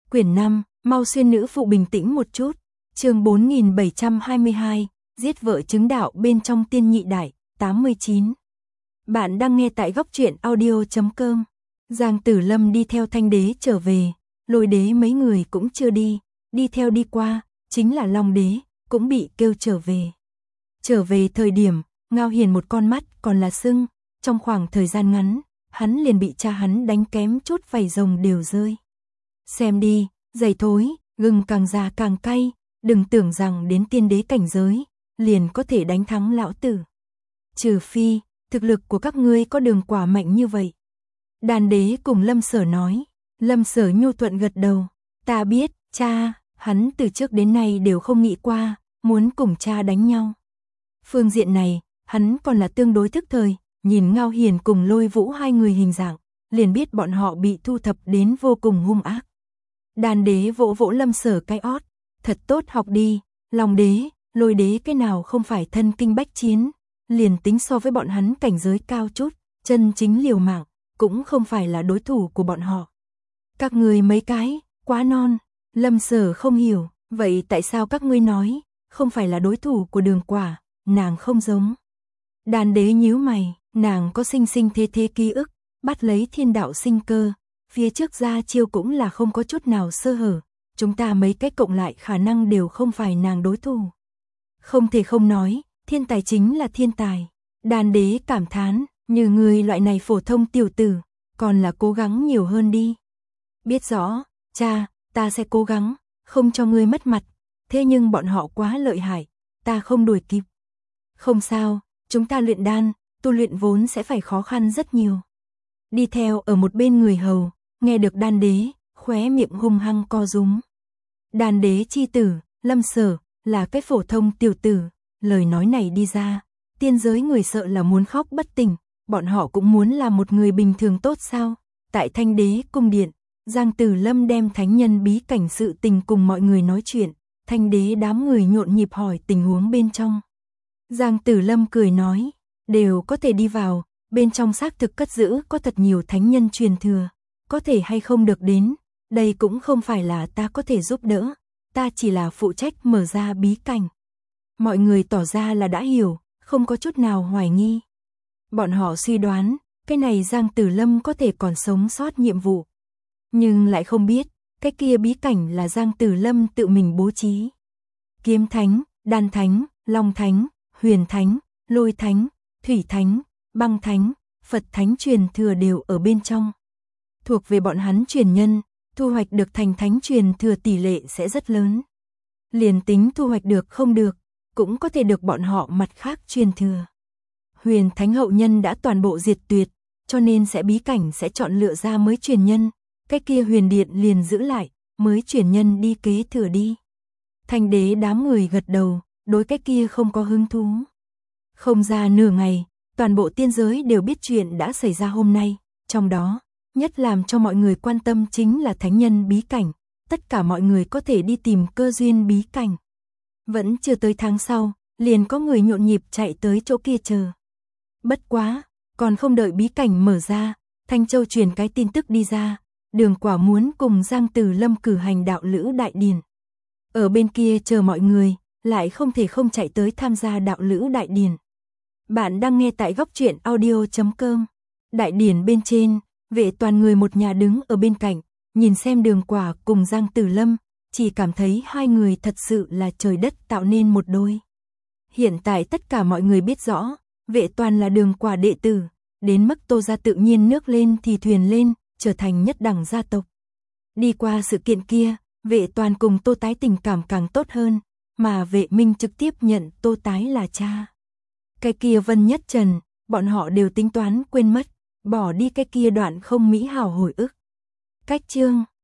Quyển 5, mau xuyên nữ phụ bình tĩnh một chút. Chương 4722, giết vợ chứng đạo bên trong tiên nhị đại, 89. Bạn đang nghe tại góc truyện audio.com. Giang Tử Lâm đi theo Thanh Đế trở về, Lôi Đế mấy người cũng chưa đi theo đi qua, chính là Long Đế, cũng bị kêu trở về. Trở về thời điểm, Ngao Hiền một con mắt còn là sưng, trong khoảng thời gian ngắn, hắn liền bị cha hắn đánh kém chút vảy rồng đều rơi. Xem đi, giày thối, gừng càng già càng cay, đừng tưởng rằng đến tiên đế cảnh giới, liền có thể đánh thắng lão tử. Trừ phi, thực lực của các ngươi có Đường Quả mạnh như vậy. Đàn Đế cùng Lâm Sở nói, Lâm Sở nhu thuận gật đầu, ta biết, cha, hắn từ trước đến nay đều không nghĩ qua, muốn cùng cha đánh nhau. Phương diện này, hắn còn là tương đối thức thời, nhìn Ngao Hiền cùng Lôi Vũ hai người hình dạng, liền biết bọn họ bị thu thập đến vô cùng hung ác. Đàn Đế vỗ vỗ Lâm Sở cái ót, thật tốt học đi, Long Đế, Lôi Đế cái nào không phải thân kinh bách chiến, liền tính so với bọn hắn cảnh giới cao chút, chân chính liều mạng, cũng không phải là đối thủ của bọn họ. Các ngươi mấy cái, quá non, Lâm Sở không hiểu, vậy tại sao các ngươi nói, không phải là đối thủ của Đường Quả, nàng không giống. Đàn Đế nhíu mày, nàng có sinh sinh thế ký ức, bắt lấy thiên đạo sinh cơ, phía trước ra chiêu cũng là không có chút nào sơ hở, chúng ta mấy cái cộng lại khả năng đều không phải nàng đối thủ. Không thể không nói, thiên tài chính là thiên tài. Đàn Đế cảm thán, như người loại này phổ thông tiểu tử, còn là cố gắng nhiều hơn đi. Biết rõ, cha, ta sẽ cố gắng, không cho ngươi mất mặt, thế nhưng bọn họ quá lợi hại, ta không đuổi kịp. Không sao, chúng ta luyện đan, tu luyện vốn sẽ phải khó khăn rất nhiều. Đi theo ở một bên người hầu, nghe được Đàn Đế, khóe miệng hung hăng co rúm. Đàn Đế chi tử, Lâm Sở, là cái phổ thông tiểu tử, lời nói này đi ra, tiên giới người sợ là muốn khóc bất tỉnh, bọn họ cũng muốn là một người bình thường tốt sao? Tại Thanh Đế cung điện, Giang Tử Lâm đem thánh nhân bí cảnh sự tình cùng mọi người nói chuyện, Thanh Đế đám người nhộn nhịp hỏi tình huống bên trong. Giang Tử Lâm cười nói, đều có thể đi vào, bên trong xác thực cất giữ có thật nhiều thánh nhân truyền thừa, có thể hay không được đến, đây cũng không phải là ta có thể giúp đỡ, ta chỉ là phụ trách mở ra bí cảnh. Mọi người tỏ ra là đã hiểu, không có chút nào hoài nghi. Bọn họ suy đoán, cái này Giang Tử Lâm có thể còn sống sót nhiệm vụ. Nhưng lại không biết, cái kia bí cảnh là Giang Tử Lâm tự mình bố trí. Kiếm Thánh, Đan Thánh, Long Thánh, Huyền Thánh, Lôi Thánh, Thủy Thánh, Băng Thánh, Phật Thánh truyền thừa đều ở bên trong. Thuộc về bọn hắn truyền nhân, thu hoạch được thành thánh truyền thừa tỷ lệ sẽ rất lớn. Liền tính thu hoạch được không được, cũng có thể được bọn họ mặt khác truyền thừa. Huyền Thánh hậu nhân đã toàn bộ diệt tuyệt, cho nên sẽ bí cảnh sẽ chọn lựa ra mới truyền nhân, cái kia Huyền Điện liền giữ lại, mới truyền nhân đi kế thừa đi. Thanh Đế đám người gật đầu, đối cái kia không có hứng thú. Không ra nửa ngày, toàn bộ tiên giới đều biết chuyện đã xảy ra hôm nay, trong đó, nhất làm cho mọi người quan tâm chính là thánh nhân bí cảnh, tất cả mọi người có thể đi tìm cơ duyên bí cảnh. Vẫn chưa tới tháng sau, liền có người nhộn nhịp chạy tới chỗ kia chờ. Bất quá, còn không đợi bí cảnh mở ra, Thanh Châu truyền cái tin tức đi ra, Đường Quả muốn cùng Giang Tử Lâm cử hành đạo lữ đại điển. Ở bên kia chờ mọi người, lại không thể không chạy tới tham gia đạo lữ đại điển. Bạn đang nghe tại góc truyện audio.com. Đại điển bên trên, Vệ Toàn người một nhà đứng ở bên cạnh, nhìn xem Đường Quả cùng Giang Tử Lâm, chỉ cảm thấy hai người thật sự là trời đất tạo nên một đôi. Hiện tại tất cả mọi người biết rõ, Vệ Toàn là Đường Quả đệ tử, đến mức Tô gia tự nhiên nước lên thì thuyền lên, trở thành nhất đẳng gia tộc. Đi qua sự kiện kia, Vệ Toàn cùng Tô Tái tình cảm càng tốt hơn, mà Vệ Minh trực tiếp nhận Tô Tái là cha. Cái kia Vân Nhất Trần, bọn họ đều tính toán quên mất, bỏ đi cái kia đoạn không mỹ hảo hồi ức. Cách chương